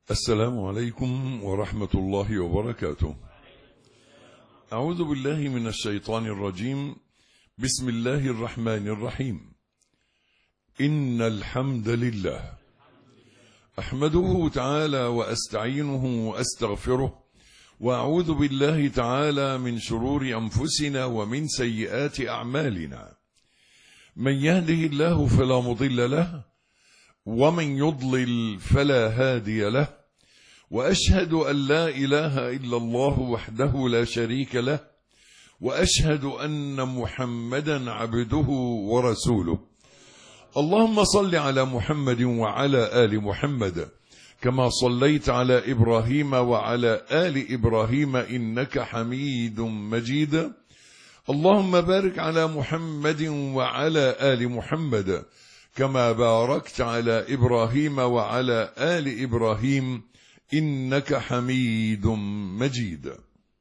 السلام عليكم ورحمة الله وبركاته. أعوذ بالله من الشيطان الرجيم. بسم الله الرحمن الرحيم. إن الحمد لله أحمده تعالى وأستعينه وأستغفره، وأعوذ بالله تعالى من شرور أنفسنا ومن سيئات أعمالنا. من يهده الله فلا مضل له، ومن يضلل فلا هادي له، وأشهد أن لا إله إلا الله وحده لا شريك له، وأشهد أن محمدا عبده ورسوله. اللهم صل على محمد وعلى آل محمد كما صليت على إبراهيم وعلى آل إبراهيم إنك حميد مجيد. اللهم بارك على محمد وعلى آل محمد كما باركت على إبراهيم وعلى آل إبراهيم إنك حميد مجيد.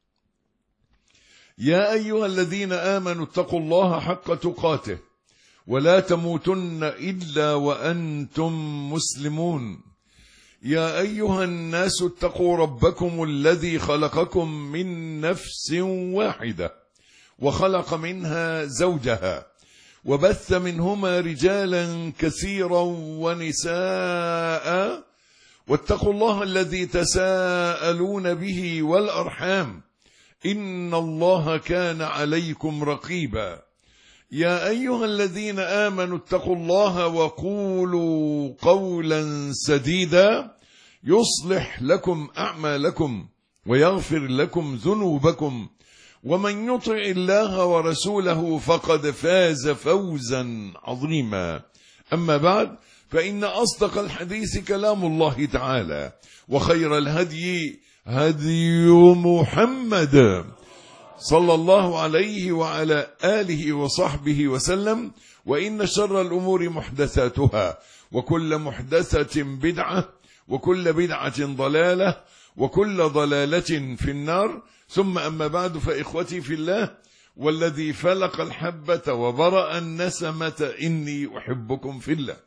يا أيها الذين آمنوا اتقوا الله حق تقاته ولا تموتن إلا وأنتم مسلمون. يا أيها الناس اتقوا ربكم الذي خلقكم من نفس واحدة وخلق منها زوجها وبث منهما رجالا كثيرا ونساء، واتقوا الله الذي تساءلون به والأرحام إن الله كان عليكم رقيبا. يا أيها الذين آمنوا اتقوا الله وقولوا قولا سديدا يصلح لكم أعمالكم ويغفر لكم ذنوبكم، ومن يطع الله ورسوله فقد فاز فوزا عظيما. أما بعد، فإن أصدق الحديث كلام الله تعالى، وخير الهدي هدي محمد صلى الله عليه وعلى آله وصحبه وسلم، وإن شر الأمور محدثاتها، وكل محدثة بدعة، وكل بدعة ضلالة، وكل ضلالة في النار. ثم أما بعد، فإخوتي في الله، والذي فلق الحبة وبرأ النسمة إني أحبكم في الله،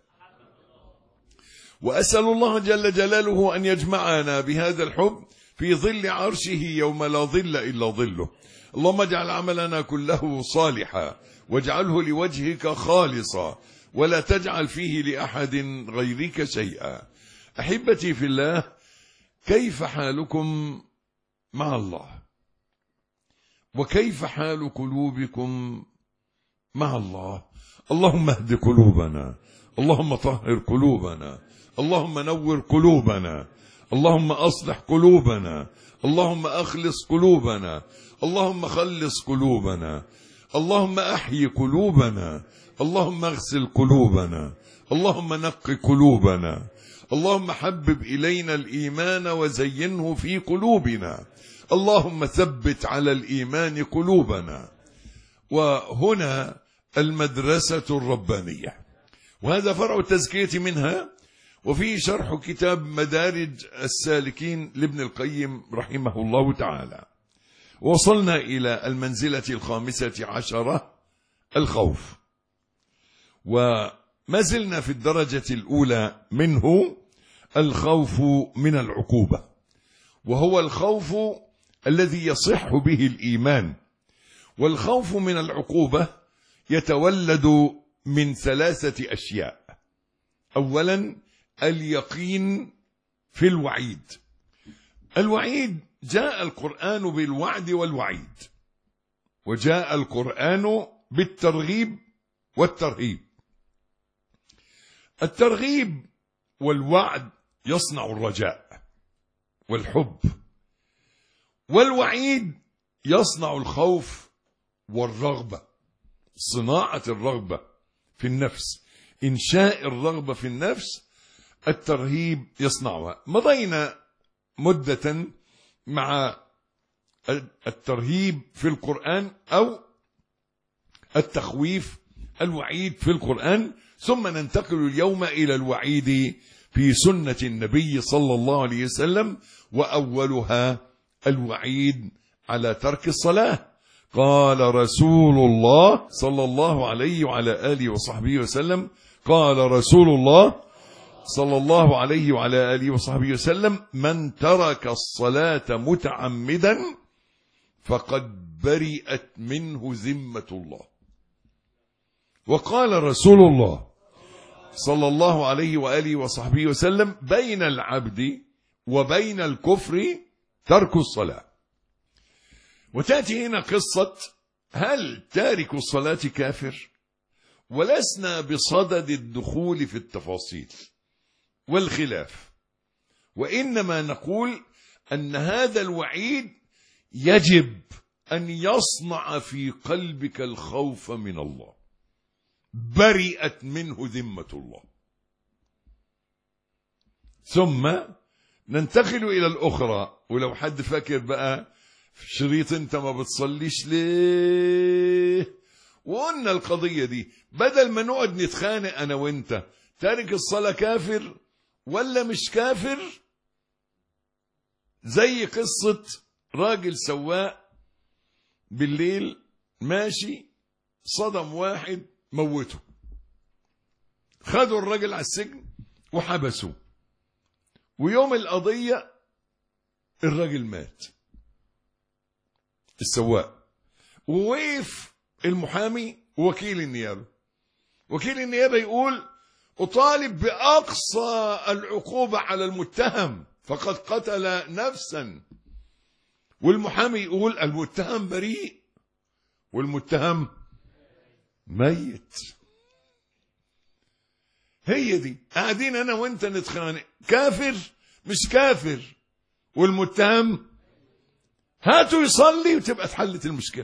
وأسأل الله جل جلاله أن يجمعنا بهذا الحب في ظل عرشه يوم لا ظل إلا ظله. اللهم اجعل عملنا كله صالحا، واجعله لوجهك خالصا، ولا تجعل فيه لأحد غيرك شيئا. أحبتي في الله، كيف حالكم مع الله؟ وكيف حال قلوبكم مع الله؟ اللهم اهد قلوبنا، اللهم طهر قلوبنا، اللهم نور قلوبنا، اللهم أصلح قلوبنا، اللهم أخلص قلوبنا، اللهم خلص قلوبنا، اللهم أحيي قلوبنا، اللهم اغسل قلوبنا، اللهم نق قلوبنا، اللهم حبب إلينا الإيمان وزينه في قلوبنا، اللهم ثبت على الإيمان قلوبنا. وهنا المدرسة الربانية، وهذا فرع التزكية منها، وفيه شرح كتاب مدارج السالكين لابن القيم رحمه الله تعالى. وصلنا إلى المنزلة الخامسة عشرة، الخوف، وما زلنا في الدرجة الأولى منه، الخوف من العقوبة، وهو الخوف الذي يصح به الإيمان. والخوف من العقوبة يتولد من ثلاثة أشياء. أولا، اليقين في الوعيد. الوعيد، جاء القرآن بالوعد والوعيد، وجاء القرآن بالترغيب والترهيب. الترغيب والوعد يصنع الرجاء والحب، والوعيد يصنع الخوف والرغبة، صناعة الرغبة في النفس، إنشاء الرغبة في النفس. الترهيب يصنعها. مضينا مدة مع الترهيب في القرآن أو التخويف، الوعيد في القرآن، ثم ننتقل اليوم إلى الوعيد في سنة النبي صلى الله عليه وسلم، وأولها الوعيد على ترك الصلاة. قال رسول الله صلى الله عليه وعلى آله وصحبه وسلم، قال رسول الله صلى الله عليه وعلى آله وصحبه وسلم: من ترك الصلاة متعمدا فقد برئت منه ذمة الله. وقال رسول الله صلى الله عليه وآله وصحبه وسلم: بين العبد وبين الكفر ترك الصلاة. وتأتي هنا قصة: هل تارك الصلاة كافر؟ ولسنا بصدد الدخول في التفاصيل والخلاف، وإنما نقول أن هذا الوعيد يجب أن يصنع في قلبك الخوف من الله. برئت منه ذمة الله. ثم ننتقل إلى الأخرى. ولو حد فاكر بقى في شريط أنت ما بتصليش ليه، وقلنا القضية دي بدل ما نقعد نتخانق أنا وأنت تارك الصلاة كافر ولا مش كافر، زي قصة راجل سواق بالليل ماشي صدم واحد موته، خدوا الراجل على السجن وحبسوه، ويوم القضية الراجل مات السواق، ووقف المحامي ووكيل النيابة. وكيل النيابة يقول: أطالب بأقصى العقوبة على المتهم فقد قتل نفسا. والمحامي يقول: المتهم بريء والمتهم ميت. هي دي قاعدين أنا وأنت نتخانق، كافر مش كافر، والمتهم هاتوا يصلي وتبقى اتحلت المشكلة.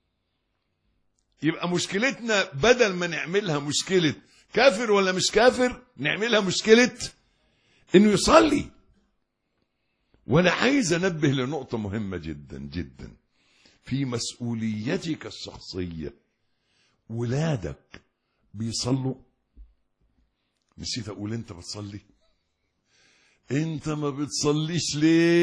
يبقى مشكلتنا بدل ما نعملها مشكلة كافر ولا مش كافر، نعملها مشكلة انه يصلي. وانا عايز انبه لنقطة مهمة جدا جدا في مسؤوليتك الشخصية. ولادك بيصلوا؟ نسيت اقول انت بتصلي؟ انت ما بتصليش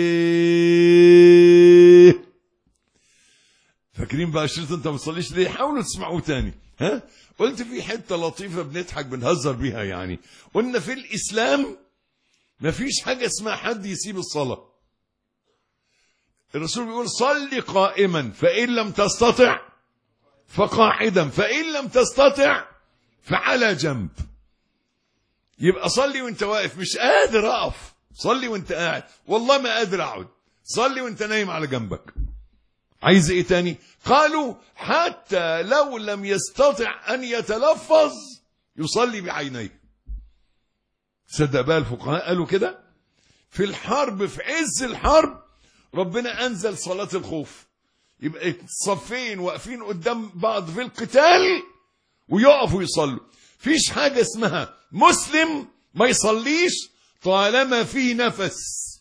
ليه؟ فاكرين بقى شريط انت ما بتصليش ليه؟ حاولوا تسمعوه تاني. ها؟ قلت في حتة لطيفة بنضحك بنهزر بيها، يعني قلنا في الإسلام ما فيش حاجة اسمها حد يسيب الصلاة. الرسول بيقول: صل قائما فإن لم تستطع فقاعدا فإن لم تستطع فعلى جنب. يبقى صلي وانت واقف، مش قادر اقف، صلي وانت قاعد، والله ما قادر اقعد، صلي وانت نايم على جنبك. عايز ايه تاني؟ قالوا: حتى لو لم يستطع ان يتلفظ يصلي بعينيه. صدق بقى الفقهاء قالوا كده. في الحرب، في عز الحرب، ربنا انزل صلاة الخوف، يبقى الصفين واقفين قدام بعض في القتال ويقفوا يصلوا. فيش حاجة اسمها مسلم ما يصليش طالما في نفس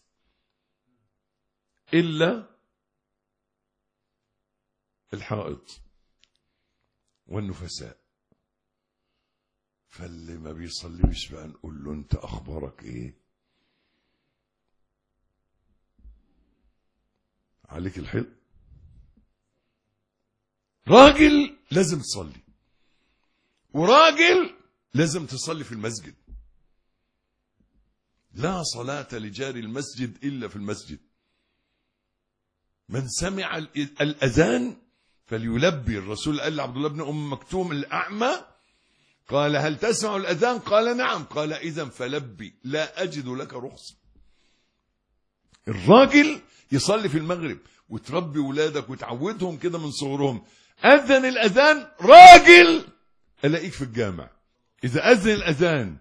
إلا الحائض والنفساء. فاللي ما بيصليش بقى نقول له: انت اخبارك ايه؟ عليك الحيض؟ راجل لازم تصلي، وراجل لازم تصلي في المسجد. لا صلاة لجار المسجد إلا في المسجد. من سمع الأذان فليلبي. الرسول قال لعبد الله بن أم مكتوم الأعمى، قال: هل تسمع الأذان؟ قال: نعم. قال: إذن فلبي، لا أجد لك رخصة. الراجل يصلي في المغرب، وتربي ولادك وتعودهم كده من صغرهم. أذن الأذان، راجل ألاقيك في الجامع. إذا أذن الأذان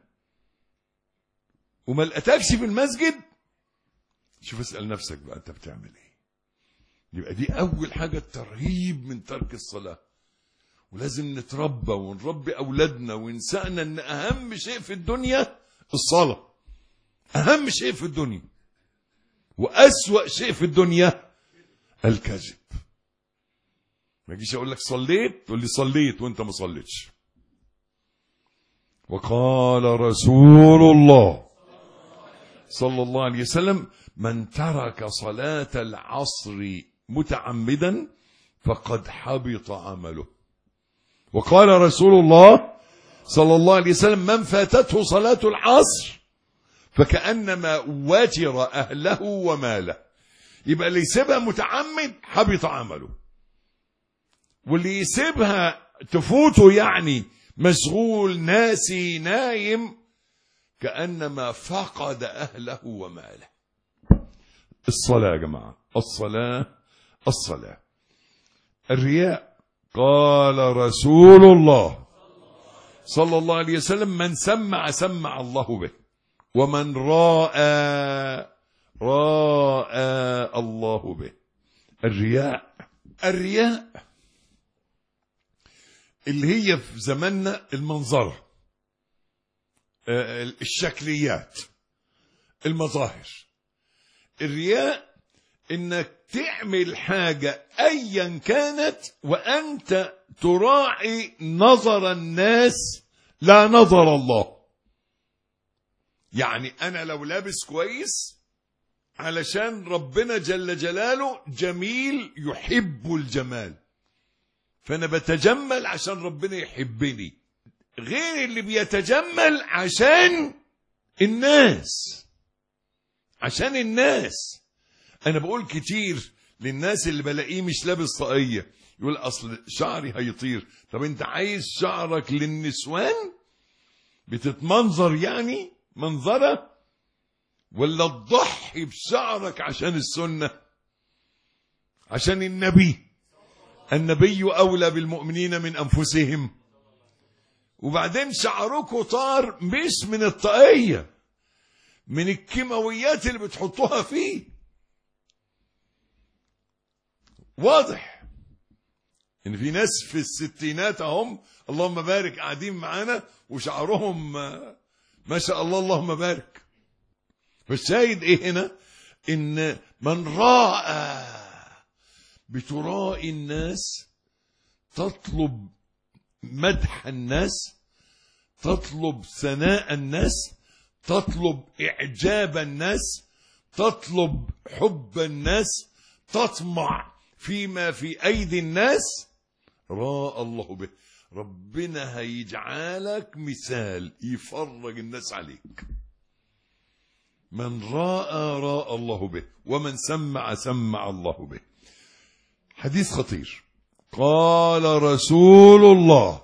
وما لقيتكش في المسجد، شوف اسأل نفسك بقى أنت بتعمل إيه. يبقى دي أول حاجة، الترهيب من ترك الصلاة. ولازم نتربى ونربي أولادنا ونسأنا أن أهم شيء في الدنيا الصلاة. أهم شيء في الدنيا، وأسوأ شيء في الدنيا الكذب. ما اجيش أقول لك صليت تقول لي صليت وأنت ما صليتش. وقال رسول الله صلى الله عليه وسلم: من ترك صلاة العصر متعمدا فقد حبط عمله. وقال رسول الله صلى الله عليه وسلم: من فاتته صلاة العصر فكأنما واتر أهله وماله. يبقى اللي يسيبها متعمد حبط عمله، واللي يسيبها تفوته يعني مشغول ناسي نايم كأنما فقد أهله وماله. الصلاة يا جماعة، الصلاة. الرياء، قال رسول الله صلى الله عليه وسلم: من سمع سمع الله به، ومن راى الله به. الرياء اللي هي في زماننا المنظرة، الشكليات، المظاهر. الرياء انك تعمل حاجة ايا كانت وانت تراعي نظر الناس لا نظر الله. يعني انا لو لابس كويس علشان ربنا جل جلاله جميل يحب الجمال، فانا بتجمل عشان ربنا يحبني، غير اللي بيتجمل عشان الناس. انا بقول كتير للناس اللي بلاقيه مش لابس طاقية، يقول اصل شعري هيطير. طب انت عايز شعرك للنسوان بتتمنظر يعني منظرة، ولا تضحي بشعرك عشان السنة، عشان النبي أولى بالمؤمنين من أنفسهم؟ وبعدين شعركوا طار مش من الطاقية، من الكيماويات اللي بتحطوها فيه. واضح ان في ناس في الستينات هم اللهم بارك قاعدين معانا وشعرهم ما شاء الله اللهم بارك. فالشاهد ايه هنا؟ ان من راى، بترائي الناس، تطلب مدح الناس، تطلب ثناء الناس، تطلب إعجاب الناس، تطلب حب الناس، تطمع فيما في أيدي الناس. راى الله به، ربنا هيجعلك مثال يفرج الناس عليك. من راى الله به، ومن سمع سمع الله به. حديث خطير. قال رسول الله: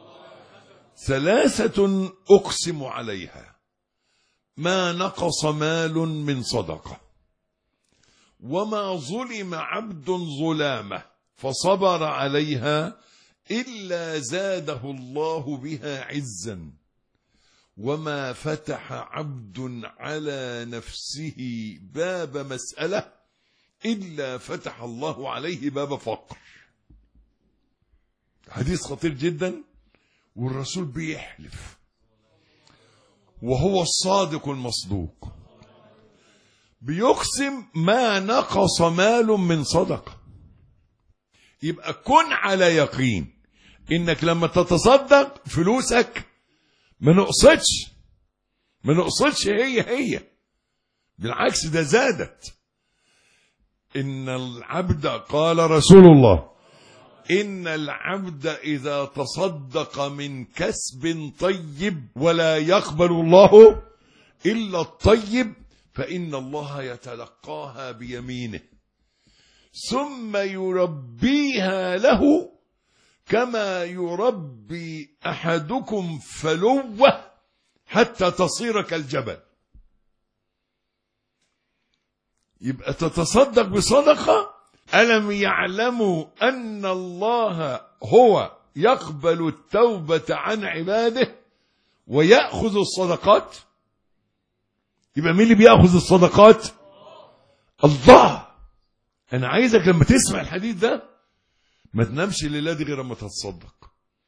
ثلاثة أقسم عليها ما نقص مال من صدقة، وما ظلم عبد ظلامة فصبر عليها إلا زاده الله بها عزا، وما فتح عبد على نفسه باب مسألة إلا فتح الله عليه باب فقر. حديث خطير جدا، والرسول بيحلف وهو الصادق المصدوق، بيقسم ما نقص مال من صدقة. يبقى كن على يقين انك لما تتصدق فلوسك ما نقصتش هي بالعكس ده زادت. ان العبد، قال رسول الله: إن العبد إذا تصدق من كسب طيب ولا يقبل الله إلا الطيب فإن الله يتلقاها بيمينه ثم يربيها له كما يربي أحدكم فلوة حتى تصير كالجبل. يبقى تتصدق بصدقة، ألم يعلموا أن الله هو يقبل التوبة عن عباده ويأخذ الصدقات؟ يبقى مين اللي بيأخذ الصدقات؟ الله. أنا عايزك لما تسمع الحديث ده ما تنامش الليلة دي غير لما تتصدق،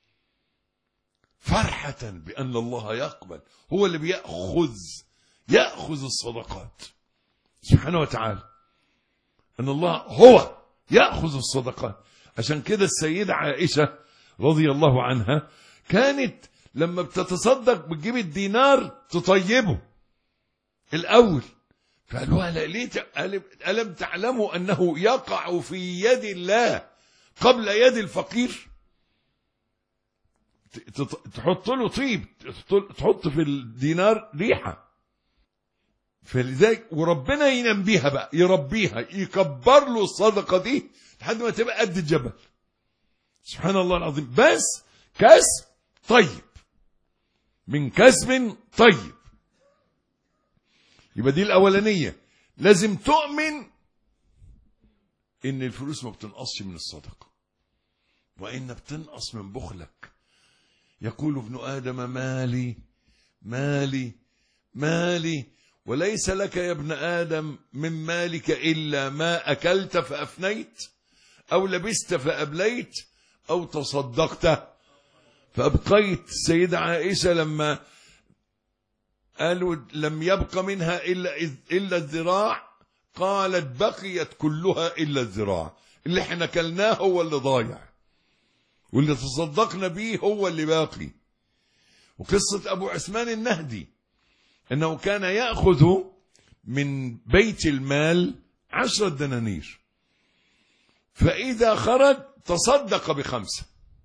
فرحة بأن الله يقبل، هو اللي يأخذ الصدقات سبحانه وتعالى، أن الله هو يأخذ الصدقات. عشان كده السيدة عائشة رضي الله عنها كانت لما بتتصدق بتجيب الدينار تطيبه الأول، فقالوا لها ليه ألم تعلموا أنه يقع في يد الله قبل يد الفقير؟ تحط له طيب، تحط في الدينار ريحة. فلذلك وربنا ينام بيها بقى، يربيها، يكبر له الصدقة دي لحد ما تبقى قد الجبل. سبحان الله العظيم. بس كسب طيب، من كسب طيب. يبقى دي الأولانية، لازم تؤمن إن الفلوس ما بتنقصش من الصدقة، وإن بتنقص من بخلك. يقول ابن آدم مالي مالي مالي، وليس لك يا ابن آدم من مالك إلا ما أكلت فأفنيت، أو لبست فأبليت، أو تصدقت فأبقيت. السيدة عائشة لما قالوا لم يبق منها إلا الذراع، قالت بقيت كلها إلا الذراع. اللي احنا كلناه هو اللي ضايع، واللي تصدقنا به هو اللي باقي. وقصة أبو عثمان النهدي أنه كان يأخذ من بيت المال 10 دنانير، فإذا خرج تصدق ب5،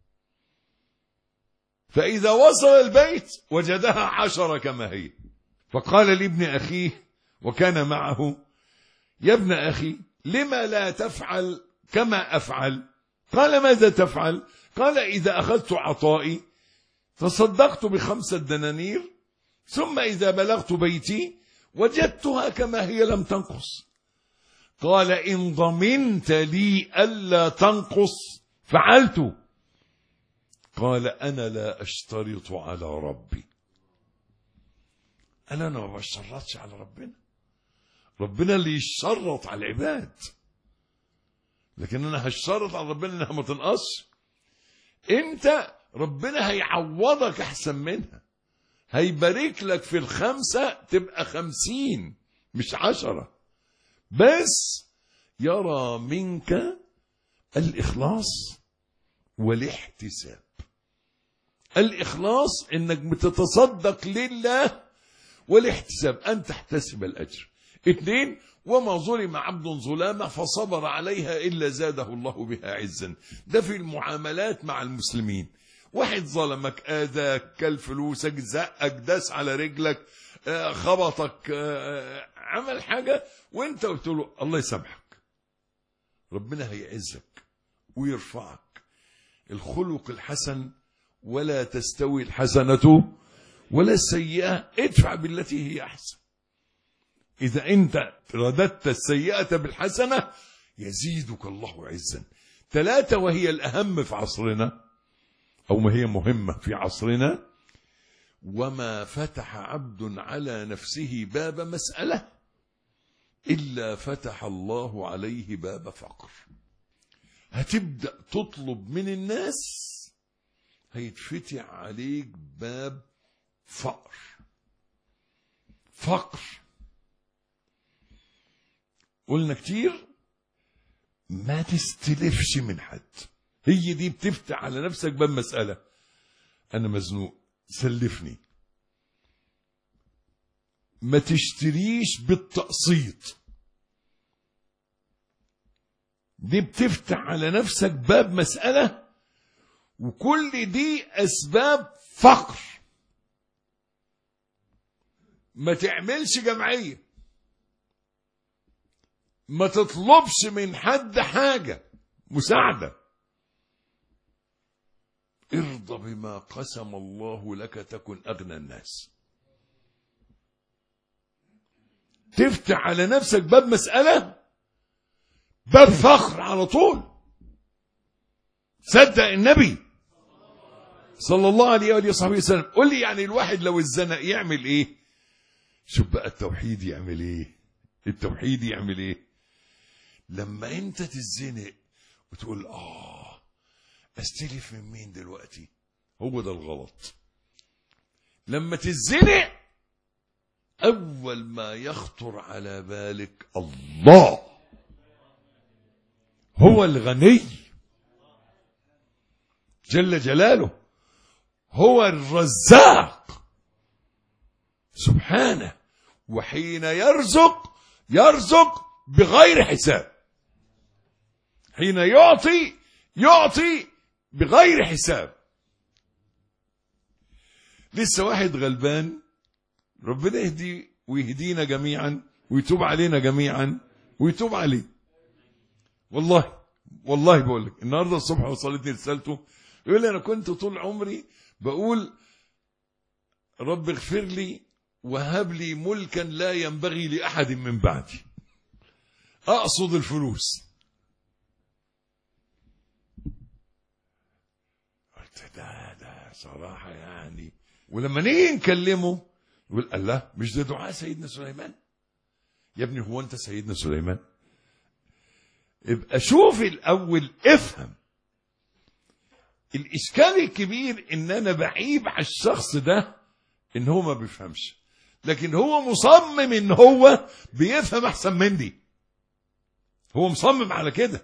فإذا وصل البيت وجدها 10 كما هي. فقال لابن أخيه وكان معه: يا ابن أخي لما لا تفعل كما أفعل؟ قال: ماذا تفعل؟ قال: إذا أخذت عطائي تصدقت ب5 دنانير، ثم إذا بلغت بيتي وجدتها كما هي لم تنقص. قال: إن ضمنت لي ألا تنقص فعلت. قال: أنا لا أشترط على ربي. أنا ما بشترطش على ربنا، ربنا اللي يشترط على العباد، لكن أنا هشترط على ربنا إنها ما تنقصش. أنت ربنا هيعوضك أحسن منها، هيبارك لك في 5 تبقى 50 مش 10، بس يرى منك الإخلاص والاحتساب. الإخلاص إنك بتتصدق لله، والاحتساب أن تحتسب الأجر. 2: وما ظلم عبد ظلامة فصبر عليها إلا زاده الله بها عزا. ده في المعاملات مع المسلمين. واحد ظلمك، آذاك، كل فلوسك، زقك، داس على رجلك، خبطك، عمل حاجة وانت قلت له الله يسامحك، ربنا هيعزك ويرفعك. الخلق الحسن ولا تستوي الحسنة ولا السيئة، ادفع بالتي هي أحسن. إذا أنت رددت السيئة بالحسنة يزيدك الله عزا. 3 وهي الأهم في عصرنا، أو ما هي مهمة في عصرنا: وما فتح عبد على نفسه باب مسألة إلا فتح الله عليه باب فقر. هتبدأ تطلب من الناس هيتفتح عليك باب فقر. فقر قلنا كتير، ما تستلفش من حد. هي دي بتفتح على نفسك باب مسألة. أنا مزنوق، سلفني. ما تشتريش بالتقسيط، دي بتفتح على نفسك باب مسألة، وكل دي أسباب فقر. ما تعملش جمعية، ما تطلبش من حد حاجة مساعدة. ارضى بما قسم الله لك تكن أغنى الناس. تفتح على نفسك باب مسألة، باب فخر على طول. صدق النبي صلى الله عليه وآله وصحبه وسلم. قل لي يعني الواحد لو اتزنق يعمل ايه؟ شوف بقى التوحيد يعمل ايه. التوحيد يعمل ايه؟ لما انت تتزنق وتقول استلف من مين دلوقتي؟ هو ده الغلط. لما تتزنق اول ما يخطر على بالك الله، هو الغني جل جلاله، هو الرزاق سبحانه. وحين يرزق بغير حساب. حين يعطي بغير حساب. لسه واحد غلبان ربنا يهديه ويهدينا جميعا ويتوب علينا جميعا ويتوب عليه. والله بقول لك النهارده الصبح وصلتني رسالته يقول لي: انا كنت طول عمري بقول رب اغفر لي وهب لي ملكا لا ينبغي لأحد من بعدي، اقصد الفلوس. قلت ده صراحة يعني. ولما نيجي نكلمه يقول: الله، مش ده دعاء سيدنا سليمان؟ يا ابني هو انت سيدنا سليمان؟ ابقى شوف الاول، افهم. الاشكال الكبير ان انا بعيب على الشخص ده ان هو ما بيفهمش، لكن هو مصمم ان هو بيفهم احسن مني، هو مصمم على كده.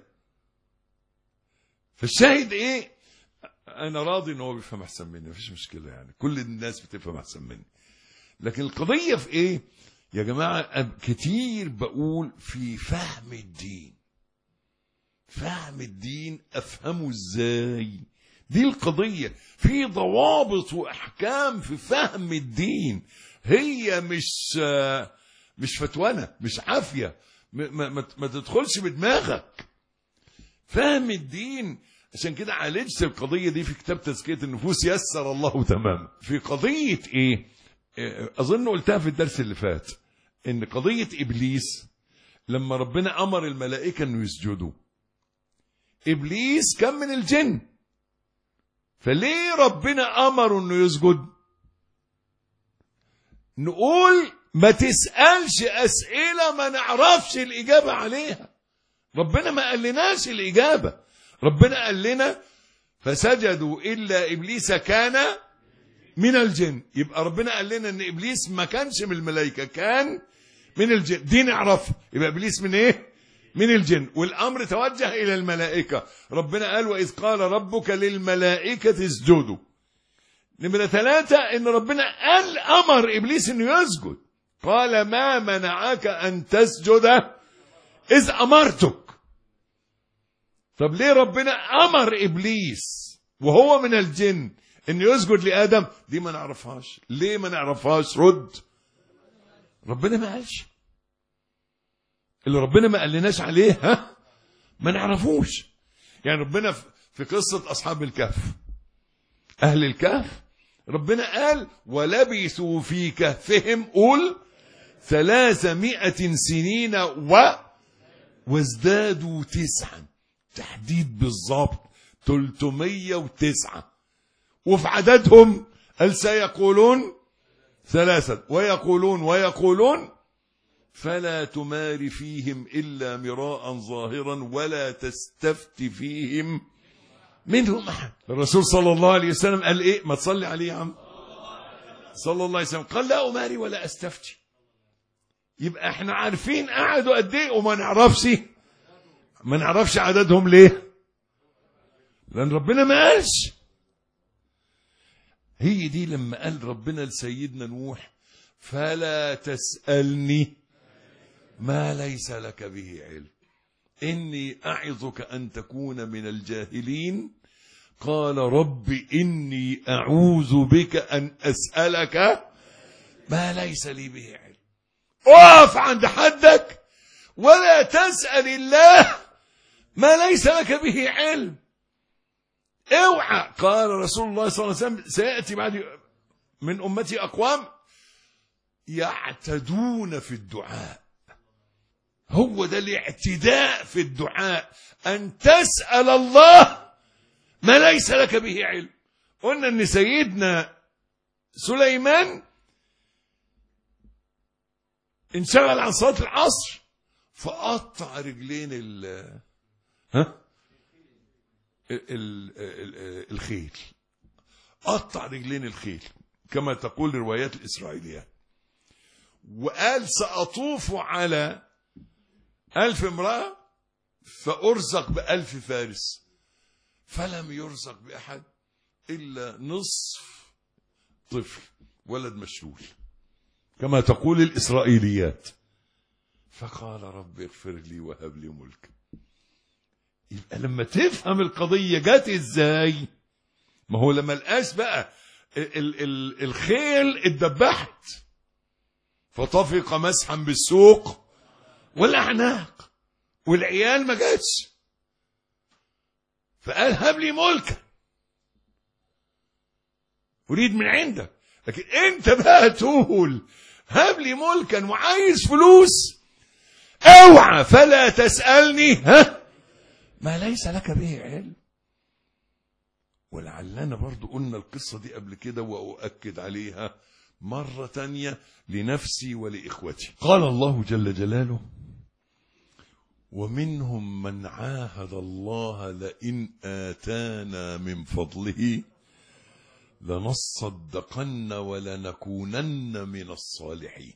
فالشاهد ايه؟ انا راضي ان هو بيفهم احسن مني، مفيش مشكله، يعني كل الناس بتفهم احسن مني. لكن القضيه في ايه يا جماعه؟ كتير بقول في فهم الدين. فهم الدين افهمه ازاي؟ دي القضيه. في ضوابط واحكام في فهم الدين، هي مش فتوانه، مش عافيه، ما تدخلش بدماغك. فهم الدين. عشان كده عالجت القضيه دي في كتاب تزكيه النفوس، يسر الله تماما. في قضيه ايه؟ اظن قلتها في الدرس اللي فات، ان قضيه ابليس لما ربنا امر الملائكه انه يسجدوا، ابليس كان من الجن، فليه ربنا امره انه يسجد؟ نقول ما تسالش اسئله ما نعرفش الاجابه عليها. ربنا ما قال لناش الاجابه، ربنا قال لنا فسجدوا الا ابليس كان من الجن. يبقى ربنا قال لنا ان ابليس ما كانش من الملائكه، كان من الجن. دي نعرفها. يبقى ابليس من ايه؟ من الجن. والامر توجه الى الملائكه. ربنا قال: واذ قال ربك للملائكه اسجدوا. نمرة 3 ان ربنا قال امر ابليس انه يسجد، قال: ما منعك ان تسجد اذ امرتك. طب ليه ربنا امر ابليس وهو من الجن انه يسجد لادم؟ دي ما نعرفهاش. ليه ما نعرفهاش؟ رد. ربنا ما قالش. اللي ربنا ما قالناش عليه ما نعرفوش. يعني ربنا في قصة أصحاب الكهف، أهل الكهف، ربنا قال: ولبثوا في كهفهم قول 300 سنين وازدادوا 9. تحديد بالضبط 309. وفي عددهم قال: سيقولون 3 ويقولون فلا تمار فيهم إلا مراء ظاهرا ولا تستفت فيهم منهم أحد. الرسول صلى الله عليه وسلم قال إيه؟ ما تصلي عليه يا عم صلى الله عليه وسلم. قال: لا أماري ولا أستفتي. يبقى احنا عارفين قعدوا قد ايه وما نعرفش عددهم. ليه؟ لأن ربنا ما قالش. هي دي لما قال ربنا لسيدنا نوح: فلا تسألني ما ليس لك به علم إني أعظك أن تكون من الجاهلين. قال: رب إني أعوذ بك أن أسألك ما ليس لي به علم. اقف عند حدك ولا تسأل الله ما ليس لك به علم. اوعى. قال رسول الله صلى الله عليه وسلم: سيأتي بعد من أمتي أقوام يعتدون في الدعاء. هو ده الاعتداء في الدعاء، أن تسأل الله ما ليس لك به علم. قلنا أن سيدنا سليمان انشغل عن صلاة العصر فقطع رجلين الخيل. قطع رجلين الخيل كما تقول روايات الإسرائيليات. وقال: سأطوف على 1000 امرأة فأرزق ب1000 فارس. فلم يرزق بأحد إلا نصف طفل، ولد مشلول كما تقول الإسرائيليات. فقال: رب اغفر لي وهب لي ملك. يبقى لما تفهم القضية جات ازاي، ما هو لما لقاش بقى الخيل اتدبحت فطفق مسحا بالسوق والأعناق، والعيال ما جاتش، فقال هب لي ملكا أريد من عندك. لكن أنت بقى تقول هب لي ملكا وعايز فلوس، اوعى فلا تسألني ما ليس لك به علم. ولعلنا برضو قلنا القصة دي قبل كده وأؤكد عليها مرة تانية لنفسي ولإخوتي. قال الله جل جلاله: ومنهم من عاهد الله لئن آتانا من فضله لنصدقن ولنكونن من الصالحين.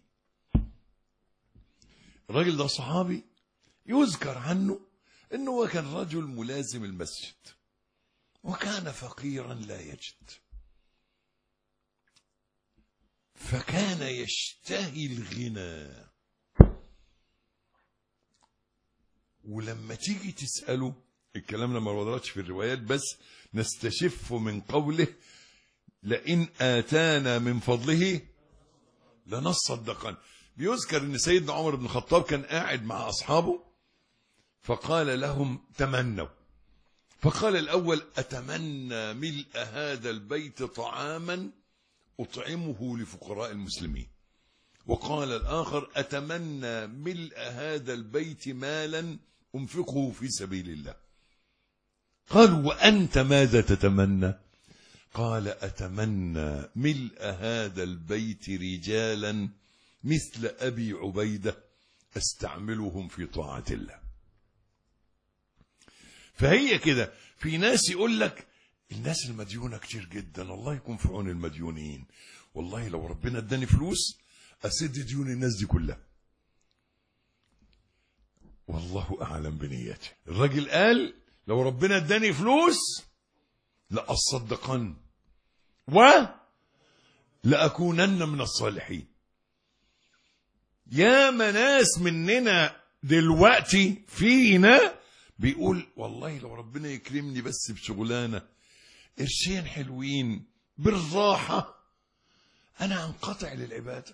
الراجل ده صحابي يذكر عنه انه كان رجل ملازم المسجد، وكان فقيرا لا يجد، فكان يشتهي الغنى. ولما تيجي تسأله، الكلام لما وردتش في الروايات بس نستشف من قوله لئن آتانا من فضله لنصدقن. بيذكر ان سيدنا عمر بن الخطاب كان قاعد مع أصحابه فقال لهم تمنوا، فقال الأول أتمنى ملء هذا البيت طعاما أطعمه لفقراء المسلمين، وقال الآخر أتمنى ملء هذا البيت مالا أنفقه في سبيل الله. قالوا وأنت ماذا تتمنى؟ قال أتمنى ملء هذا البيت رجالا مثل أبي عبيدة أستعملهم في طاعة الله. فهي كده، في ناس يقول لك الناس المديونة كتير جدا، الله يكون في عون المديونين، والله لو ربنا اداني فلوس أسد ديون الناس دي كلها. والله أعلم بنيته. الراجل قال لو ربنا اداني فلوس لأصدقن ولأكونن من الصالحين. يا ناس مننا دلوقتي فينا بيقول والله لو ربنا يكرمني بس بشغلانة قرشين حلوين بالراحة أنا أنقطع للعبادة،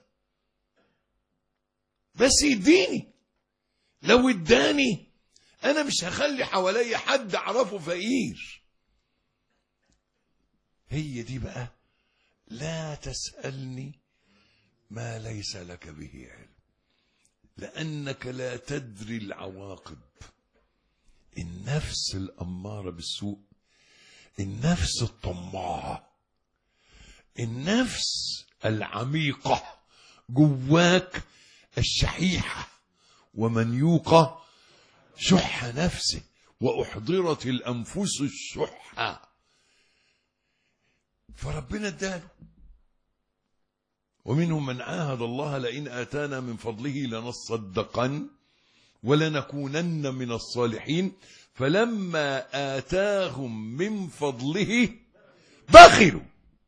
بس يديني، لو اداني أنا مش هخلي حوالي حد أعرفه فقير. هي دي بقى لا تسألني ما ليس لك به علم، لأنك لا تدري العواقب. النفس الأمارة بالسوء، النفس الطماعة، النفس العميقة جواك الشحيحة، ومن يوق شح نفسه وأحضرت الأنفس الشح، فربنا اداله. ومنهم من عاهد الله لئن آتانا من فضله لنصدقن ولنكونن من الصالحين فلما آتاهم من فضله بخلوا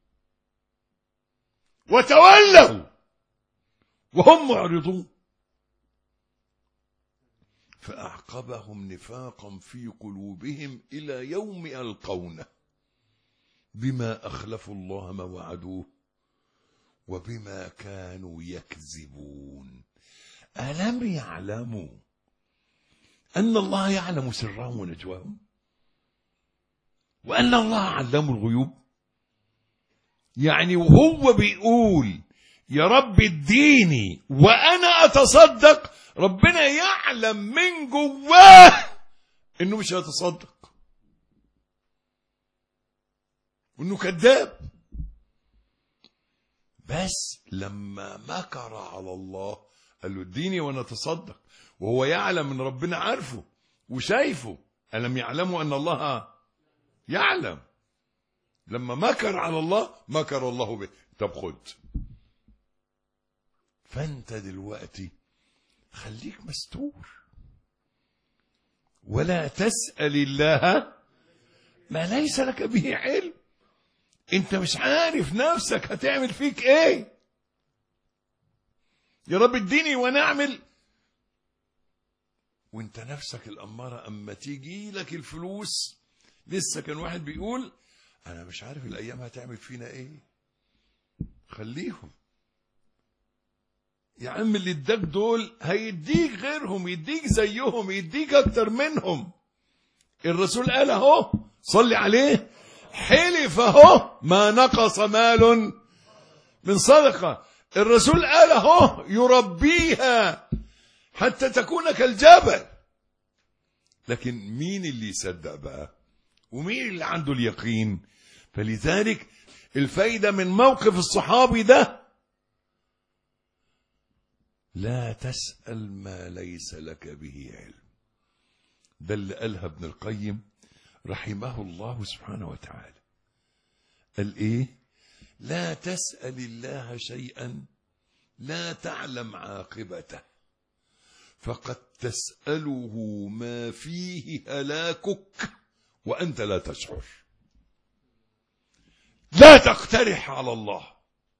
وتولوا وهم معرضون فأعقبهم نفاقا في قلوبهم إلى يوم يلقونه بما أخلفوا الله ما وعدوه وبما كانوا يكذبون. ألم يعلموا أن الله يعلم سرهم ونجواهم وأن الله علم الغيوب؟ يعني وهو بيقول يا رب اديني وأنا أتصدق، ربنا يعلم من جواه إنه مش هيتصدق وإنه كذاب، بس لما مكر على الله قال له اديني وانا اتصدق، وهو يعلم ان ربنا عارفه وشايفه. ألم يعلموا ان الله يعلم؟ لما مكر على الله مكر الله به. طب خد، فانت دلوقتي خليك مستور ولا تسأل الله ما ليس لك به علم. انت مش عارف نفسك هتعمل فيك ايه. يا رب اديني وانا اعمل، وانت نفسك الاماره اما تيجي لك الفلوس. لسه كان واحد بيقول انا مش عارف الايام هتعمل فينا ايه، خليهم يا عم اللي اداك دول هيديك غيرهم، يديك زيهم، يديك اكتر منهم. الرسول قال اهو صلي عليه، حلف اهو ما نقص مال من صدقة. الرسول قال اهو يربيها حتى تكون كالجبل. لكن مين اللي يصدق بقى، ومين اللي عنده اليقين؟ فلذلك الفايدة من موقف الصحابي ده، لا تسأل ما ليس لك به علم. ده اللي قالها ابن القيم رحمه الله سبحانه وتعالى. قال ايه؟ لا تسأل الله شيئا لا تعلم عاقبته، فقد تسأله ما فيه هلاكك وأنت لا تشعر. لا تقترح على الله،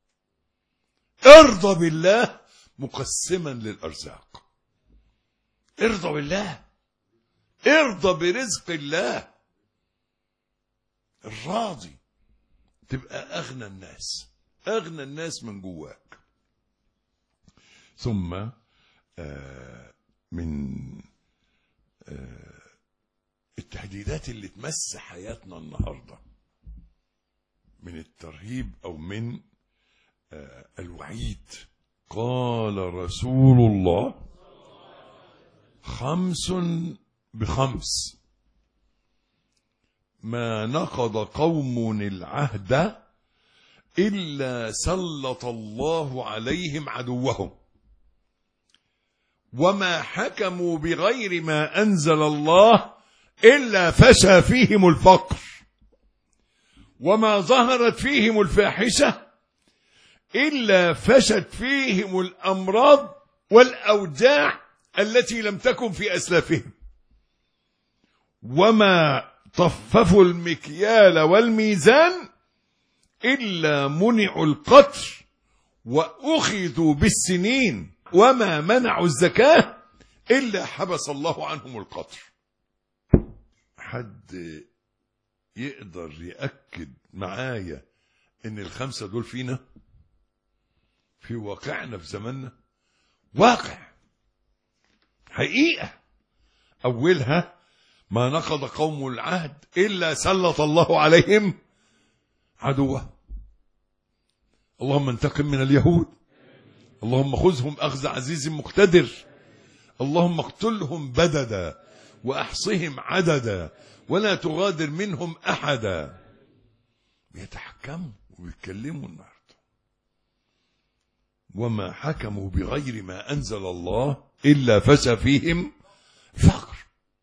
ارضى بالله مقسما للأرزاق. ارضى بالله، ارضى برزق الله. الراضي تبقى أغنى الناس، أغنى الناس من جواك. ثم من التهديدات اللي تمس حياتنا النهاردة، من الترهيب أو من الوعيد. قال رسول الله 5 ب5 ما نقض قوم العهد إلا سلط الله عليهم عدوهم، وما حكموا بغير ما أنزل الله إلا فشى فيهم الفقر، وما ظهرت فيهم الفاحشة إلا فشت فيهم الأمراض والأوجاع التي لم تكن في أسلافهم، وما طففوا المكيال والميزان إلا منعوا القطر وأخذوا بالسنين، وما منعوا الزكاة إلا حبس الله عنهم القطر. حد يقدر يأكد معايا إن ال5 دول فينا، في واقعنا، في زماننا؟ واقع حقيقة. أولها ما نقض قوم العهد إلا سلط الله عليهم عدوه. اللهم انتقم من اليهود، اللهم خذهم أخذ عزيز مقتدر، اللهم اقتلهم بددا وأحصهم عددا ولا تغادر منهم أحدا. بيتحكموا وبيتكلموا النهارده. وما حكموا بغير ما أنزل الله إلا فشى فيهم فقر.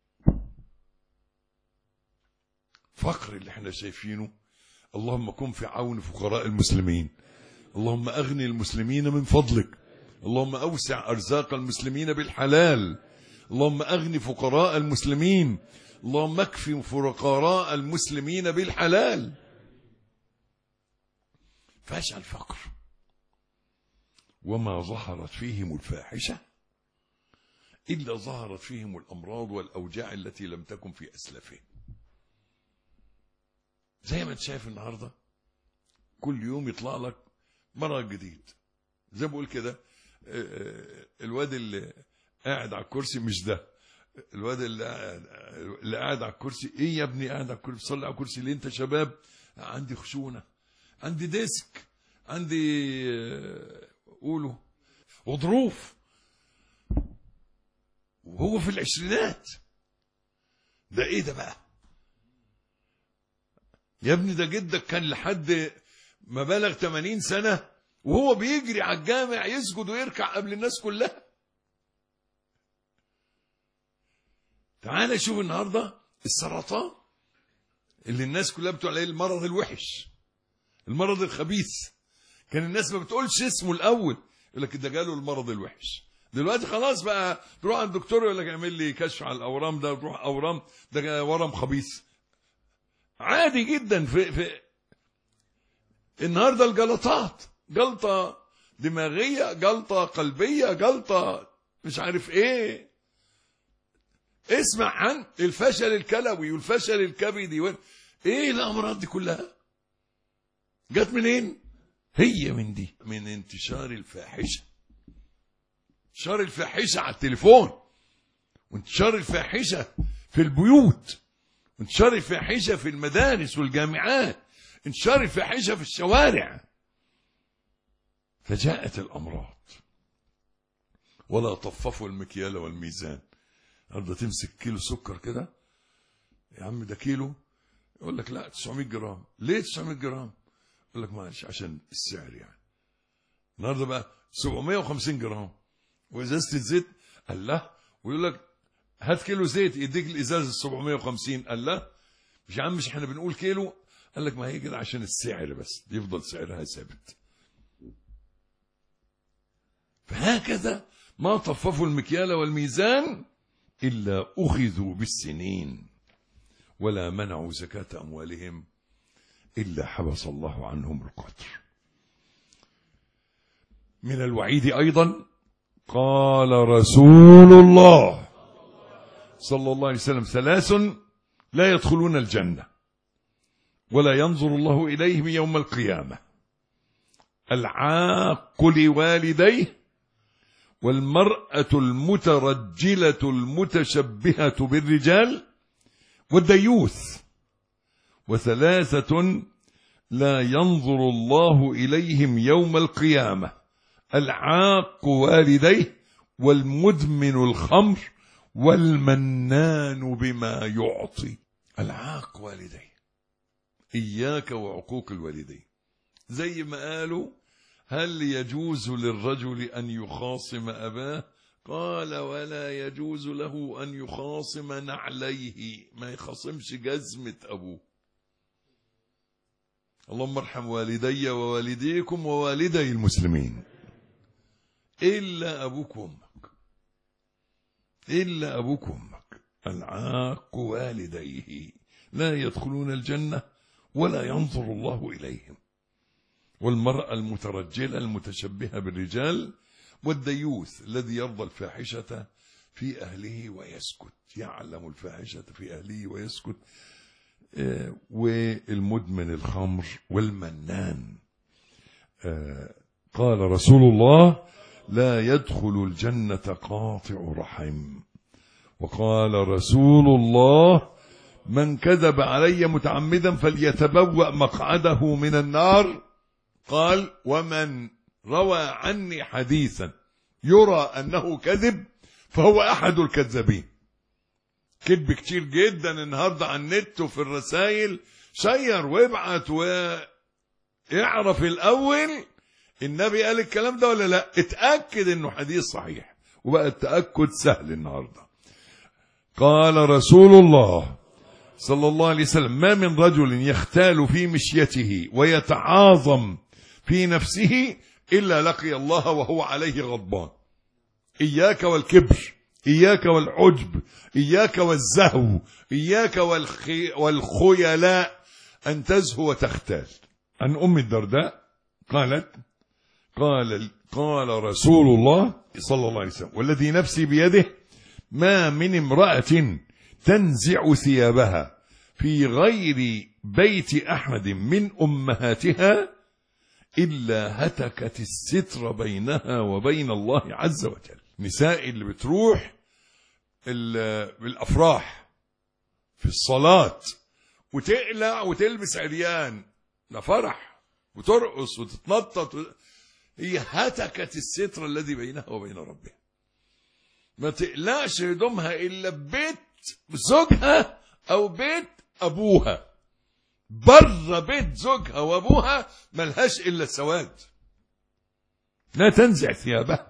فقر اللي احنا شايفينه. اللهم كن في عون فقراء المسلمين، اللهم أغني المسلمين من فضلك، اللهم أوسع أرزاق المسلمين بالحلال، اللهم أغني فقراء المسلمين، اللهم اكفي فقراء المسلمين بالحلال. فاشل الفقر. وما ظهرت فيهم الفاحشة إلا ظهرت فيهم الأمراض والأوجاع التي لم تكن في أسلافهم. زي ما انت شايف النهاردة كل يوم يطلع لك مرض جديد. زي ما بقول كده، الواد اللي قاعد على الكرسي، مش ده الواد اللي قاعد على الكرسي. ايه يا ابني قاعد على الكرسي؟ بتصلي على الكرسي ليه انت شباب؟ عندي خشونة، عندي ديسك، عندي قولوا وظروف. وهو في العشرينات. ده ايه ده بقى يا ابني؟ ده جدك كان لحد ما بلغ 80 سنة وهو بيجري على الجامع يسجد ويركع قبل الناس كلها. تعال شوف النهاردة السرطان اللي الناس كلها بتقول عليه المرض الوحش، المرض الخبيث. كان الناس ما بتقولش اسمه الأول، يقول لك ده جاله المرض الوحش. دلوقتي خلاص بقى تروح عند الدكتور يقول لك اعمل لي كشف على الأورام، ده تروح أورام، ده ورم خبيث. عادي جدا. في النهارده الجلطات، جلطة دماغية، جلطة قلبية، جلطة مش عارف ايه. اسمع عن الفشل الكلوي والفشل الكبدي ايه الامراض دي كلها جت منين؟ هي من دي، من انتشار الفاحشة انتشار الفاحشة على التليفون، وانتشار الفاحشة في البيوت، وانتشار الفاحشة في المدارس والجامعات، انتشار الفاحشة في الشوارع. فجاءت الأمراض. ولا طففوا المكيال والميزان. النهارده تمسك كيلو سكر كده، يا عم ده كيلو، يقول لك لا 900 جرام. ليه 900 جرام؟ يقول لك معلش عشان السعر يعني. النهارده بقى 750 جرام. وازازه الزيت قال لا، ويقول لك هات كيلو زيت يديك الازازه 750. قال لا مش يا عم، مش احنا بنقول كيلو. قال لك ما هي كده عشان السعر بس، يفضل سعرها ثابت. فهكذا ما طففوا المكيال والميزان إلا أخذوا بالسنين، ولا منعوا زكاة أموالهم إلا حبس الله عنهم القدر. من الوعيد أيضا قال رسول الله صلى الله عليه وسلم: 3 لا يدخلون الجنة ولا ينظر الله إليهم يوم القيامة: العاق لوالديه، والمرأة المترجلة المتشبهة بالرجال، والديوث. 3 لا ينظر الله إليهم يوم القيامة: العاق والديه، والمدمن الخمر، والمنان بما يعطي. العاق والديه، إياك وعقوق الوالدين. زي ما قالوا: هل يجوز للرجل أن يخاصم أباه؟ قال: ولا يجوز له أن يخاصم نعليه، ما يخاصمش جزمة أبوه. اللهم ارحم والدي ووالديكم ووالدي المسلمين. إلا أبوك وأمك، إلا أبوك وأمك. العاق والديه لا يدخلون الجنة ولا ينظر الله إليهم. والمرأة المترجلة المتشبهة بالرجال، والديوث الذي يرضى الفاحشة في أهله ويسكت، يعلم الفاحشة في أهله ويسكت. والمدمن الخمر والمنان. قال رسول الله: لا يدخل الجنة قاطع رحم. وقال رسول الله: من كذب علي متعمدا فليتبوأ مقعده من النار. قال: ومن روى عني حديثا يرى أنه كذب فهو أحد الكذابين. كذب كتير جدا النهاردة على النت وفي الرسائل. شير وابعت واعرف الأول النبي قال الكلام ده ولا لا، اتأكد انه حديث صحيح، وبقى التأكد سهل النهاردة. قال رسول الله صلى الله عليه وسلم: ما من رجل يختال في مشيته ويتعاظم في نفسه إلا لقي الله وهو عليه غضبان. إياك والكبر، إياك والعجب، إياك والزهو، إياك والخيلاء أن تزهو وتختال. عن أم الدرداء قالت: قال رسول الله صلى الله عليه وسلم: والذي نفسي بيده ما من امرأة تنزع ثيابها في غير بيت أحد من أمهاتها إلا هتكت الستر بينها وبين الله عز وجل. نساء اللي بتروح بالأفراح في الصلاة وتقلع وتلبس عريان، ده فرح، وترقص وتتنطط، هي هتكت الستر الذي بينها وبين ربها. ما تقلعش هدومها إلا ببيت زوجها أو بيت أبوها. بره بيت زوجها وأبوها ملهاش إلا السواد، لا تنزع ثيابها.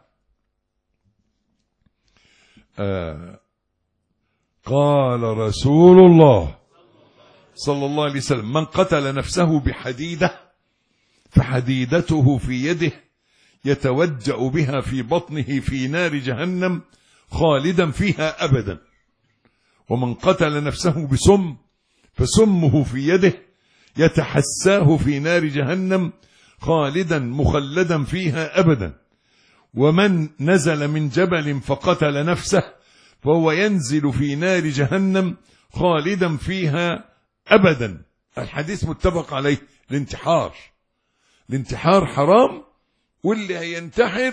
قال رسول الله صلى الله عليه وسلم: من قتل نفسه بحديدة فحديدته في يده يتوجأ بها في بطنه في نار جهنم خالدا فيها أبدا. ومن قتل نفسه بسم فسمه في يده يتحساه في نار جهنم خالدا مخلدا فيها أبدا. ومن نزل من جبل فقتل نفسه فهو ينزل في نار جهنم خالدا فيها أبدا. الحديث متفق عليه. الانتحار حرام، واللي هينتحر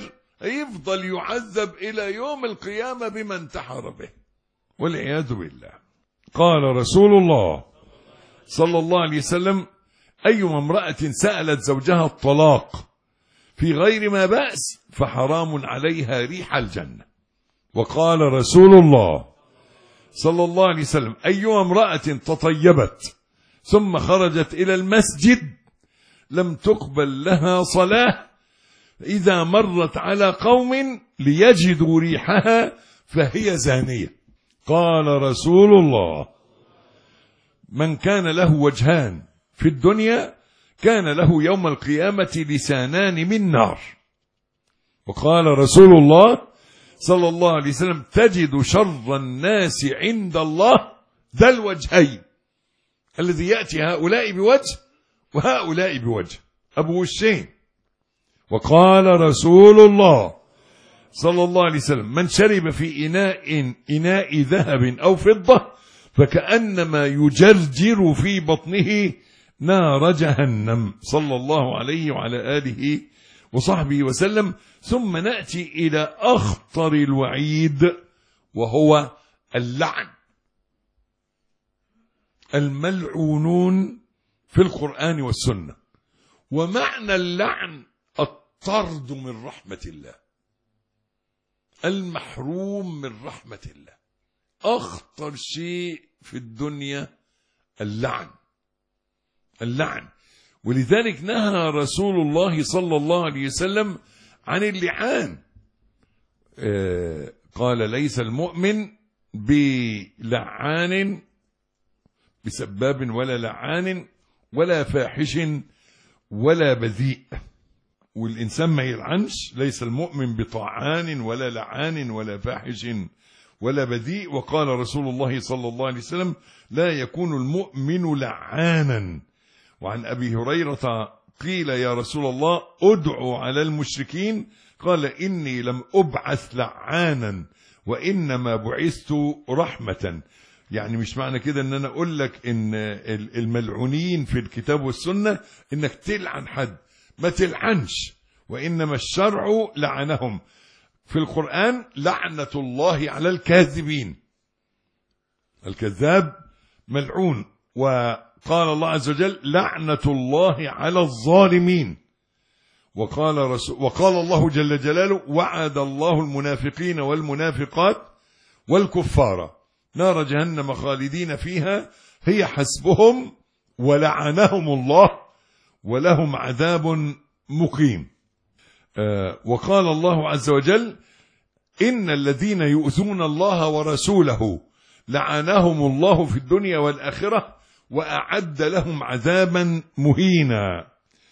يفضل يعذب إلى يوم القيامة بما انتحر به والعياذ بالله. قال رسول الله صلى الله عليه وسلم: أيما امرأة سألت زوجها الطلاق في غير ما بأس فحرام عليها ريح الجنة. وقال رسول الله صلى الله عليه وسلم: أيما امرأة تطيبت ثم خرجت إلى المسجد لم تقبل لها صلاة إذا مرت على قوم ليجدوا ريحها فهي زانية. قال رسول الله: من كان له وجهان في الدنيا كان له يوم القيامة لسانان من نار. وقال رسول الله صلى الله عليه وسلم: تجد شر الناس عند الله ذا الوجهين، الذي يأتي هؤلاء بوجه وهؤلاء بوجه، أبو وشين. وقال رسول الله صلى الله عليه وسلم: من شرب في إناء ذهب أو فضة فكأنما يجرجر في بطنه نار جهنم. صلى الله عليه وعلى آله وصحبه وسلم. ثم نأتي إلى أخطر الوعيد وهو اللعن. الملعونون في القرآن والسنة. ومعنى اللعن الطرد من رحمة الله، المحروم من رحمة الله. أخطر شيء في الدنيا اللعن. ولذلك نهى رسول الله صلى الله عليه وسلم عن اللعان. قال: ليس المؤمن بلعان بسباب ولا لعان ولا فاحش ولا بذيء. والإنسان ما يلعنش. ليس المؤمن بطعان ولا لعان ولا فاحش ولا بذيء. وقال رسول الله صلى الله عليه وسلم: لا يكون المؤمن لعانا. وعن أبي هريرة قيل: يا رسول الله أدعو على المشركين. قال: إني لم أبعث لعانا وإنما بعثت رحمة. يعني مش معنى كده ان انا اقول لك ان الملعونين في الكتاب والسنة انك تلعن حد، ما تلعنش. وانما الشرع لعنهم. في القرآن: لعنة الله على الكاذبين، الكذاب ملعون. وقال الله عز وجل: لعنة الله على الظالمين. وقال الله جل جلاله: وعد الله المنافقين والمنافقات والكفار نار جهنم خالدين فيها هي حسبهم ولعنهم الله ولهم عذاب مقيم. وقال الله عز وجل: إن الذين يؤذون الله ورسوله لعنهم الله في الدنيا والآخرة وأعد لهم عذابا مهينا.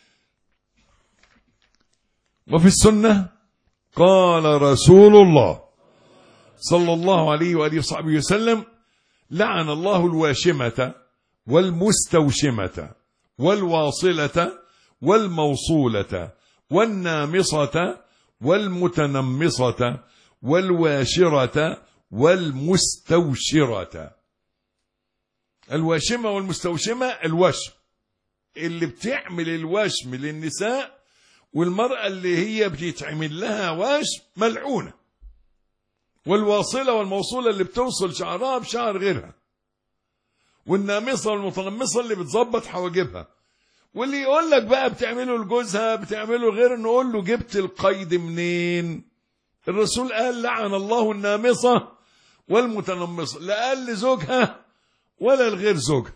وفي السنة قال رسول الله صلى الله عليه وآله وصحبه وسلم: لعن الله الواشمة والمستوشمة والواصلة والموصولة والنامصة والمتنمصة والواشرة والمستوشرة. الواشمة والمستوشمة الوشم، اللي بتعمل الوشم للنساء، والمرأة اللي هي بتتعمل لها وشم ملعونة. والواصلة والموصولة اللي بتوصل شعرها بشعر غيرها. والنامصة والمتنمصة اللي بتظبط حواجبها. واللي يقول لك بقى بتعمله لجوزها بتعمله غير، نقول له جبت القيد منين؟ الرسول قال: لعن الله النامصة والمتنمصة. لا قال لزوجها ولا لغير زوجها.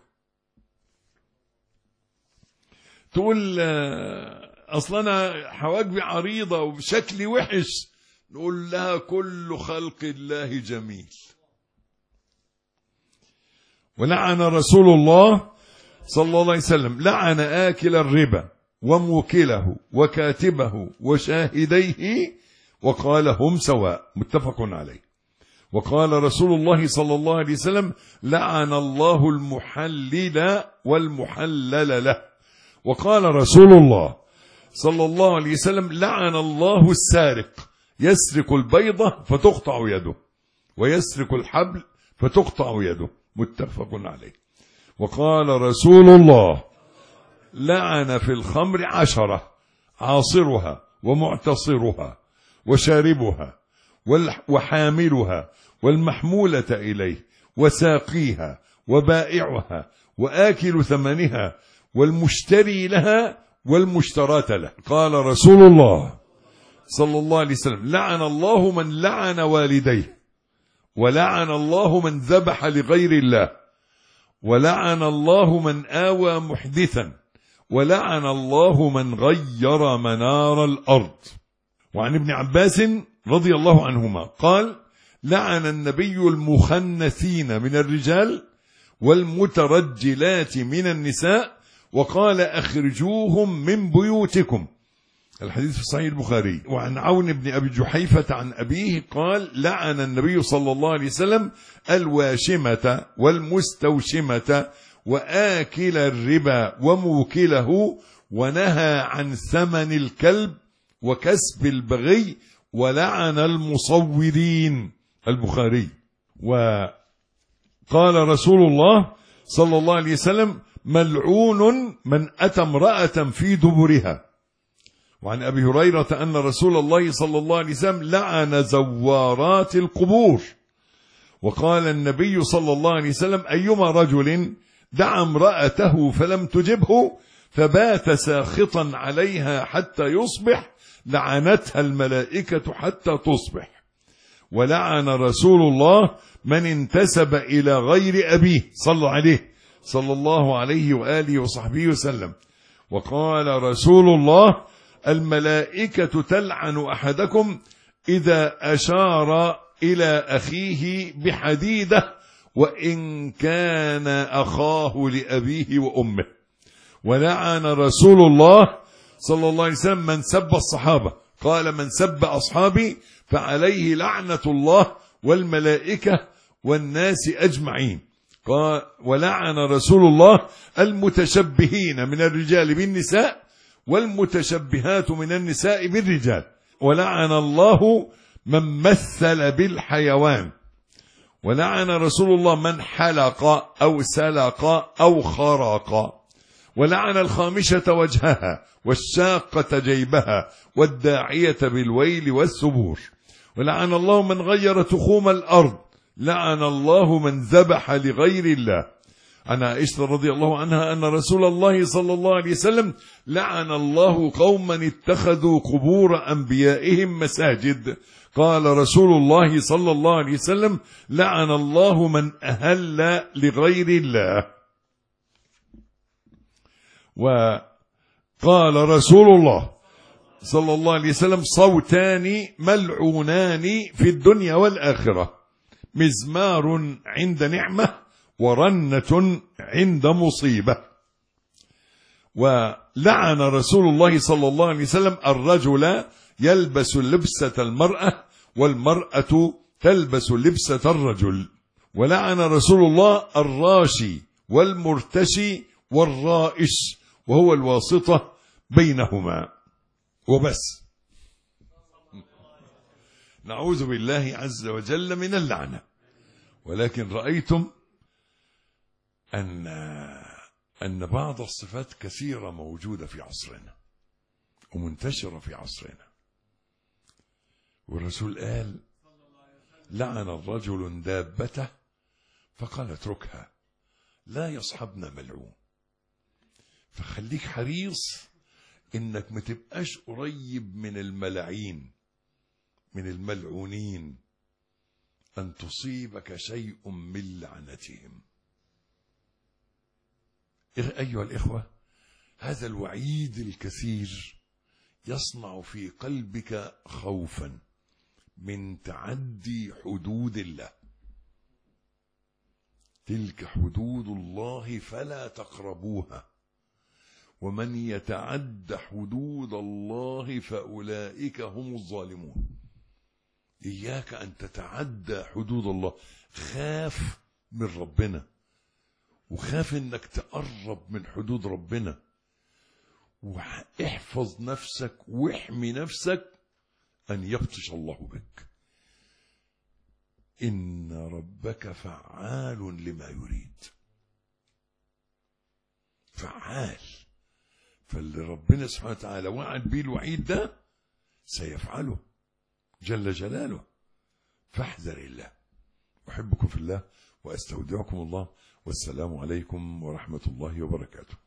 تقول اصلا انا حواجبي عريضة وشكلي وحش، نقول لها: كل خلق الله جميل. ولعن رسول الله صلى الله عليه وسلم: لعن آكل الربا وموكله وكاتبه وشاهديه وقال: هم سواء. متفق عليه. وقال رسول الله صلى الله عليه وسلم: لعن الله المحلل والمحلل له. وقال رسول الله صلى الله عليه وسلم: لعن الله السارق، يسرق البيضة فتقطع يده ويسرق الحبل فتقطع يده. متفق عليه. وقال رسول الله: لعن في الخمر 10 عاصرها ومعتصرها وشاربها وحاملها والمحمولة إليه وساقيها وبائعها وآكل ثمنها والمشتري لها والمشترات له. قال رسول الله صلى الله عليه وسلم: لعن الله من لعن والديه، ولعن الله من ذبح لغير الله، ولعن الله من آوى محدثا، ولعن الله من غير منار الأرض. وعن ابن عباس رضي الله عنهما قال: لعن النبي المخنثين من الرجال والمترجلات من النساء، وقال: أخرجوهم من بيوتكم. الحديث في صحيح البخاري. وعن عون بن أبي جحيفة عن أبيه قال: لعن النبي صلى الله عليه وسلم الواشمة والمستوشمة وآكل الربا وموكله، ونهى عن ثمن الكلب وكسب البغي، ولعن المصورين. البخاري. وقال رسول الله صلى الله عليه وسلم: ملعون من أتى امرأة في دبرها. وعن أبي هريرة أن رسول الله صلى الله عليه وسلم لعن زوارات القبور. وقال النبي صلى الله عليه وسلم: أيما رجل دعا امرأته فلم تجبه فبات ساخطا عليها حتى يصبح، لعنتها الملائكة حتى تصبح. ولعن رسول الله من انتسب إلى غير أبيه صلى الله عليه وآله وصحبه وسلم. وقال رسول الله: الملائكة تلعن أحدكم إذا أشار إلى أخيه بحديدة وإن كان أخاه لأبيه وأمه. ولعن رسول الله صلى الله عليه وسلم من سب الصحابة، قال: من سب أصحابي فعليه لعنة الله والملائكة والناس أجمعين. قال: ولعن رسول الله المتشبهين من الرجال بالنساء والمتشبهات من النساء بالرجال. ولعن الله من مثل بالحيوان. ولعن رسول الله من حلق أو سلق أو خرق. ولعن الخامشة وجهها والشاقة جيبها والداعية بالويل والثبور. ولعن الله من غير تخوم الأرض. لعن الله من ذبح لغير الله. عن عائشة رضي الله عنها أن رسول الله صلى الله عليه وسلم: لعن الله قوما اتخذوا قبور أنبيائهم مساجد. قال رسول الله صلى الله عليه وسلم: لعن الله من أهل لغير الله. وقال رسول الله صلى الله عليه وسلم: صوتان ملعونان في الدنيا والآخرة: مزمار عند نعمة، ورنة عند مصيبة. ولعن رسول الله صلى الله عليه وسلم الرجل يلبس لبسة المرأة، والمرأة تلبس لبسة الرجل. ولعن رسول الله الراشي والمرتشي والرائش، وهو الواسطة بينهما. وبس. نعوذ بالله عز وجل من اللعنة. ولكن رأيتم أن بعض الصفات كثيرة موجودة في عصرنا ومنتشرة في عصرنا. والرسول قال: لعن الرجل دابته فقال: اتركها لا يصحبنا ملعون. فخليك حريص انك ما تبقاش قريب من الملعين، من الملعونين، ان تصيبك شيء من لعنتهم. ايها الاخوة، هذا الوعيد الكثير يصنع في قلبك خوفا من تعدي حدود الله. تلك حدود الله فلا تقربوها، ومن يتعد حدود الله فأولئك هم الظالمون. إياك أن تتعدى حدود الله. خاف من ربنا، وخاف انك تقرب من حدود ربنا، واحفظ نفسك واحمي نفسك أن يبطش الله بك. إن ربك فعال لما يريد. فعال. فاللي ربنا سبحانه وتعالى وعد به الوعيد ده سيفعله. جل جلاله، فاحذر الله. أحبكم في الله وأستودعكم الله، والسلام عليكم ورحمة الله وبركاته.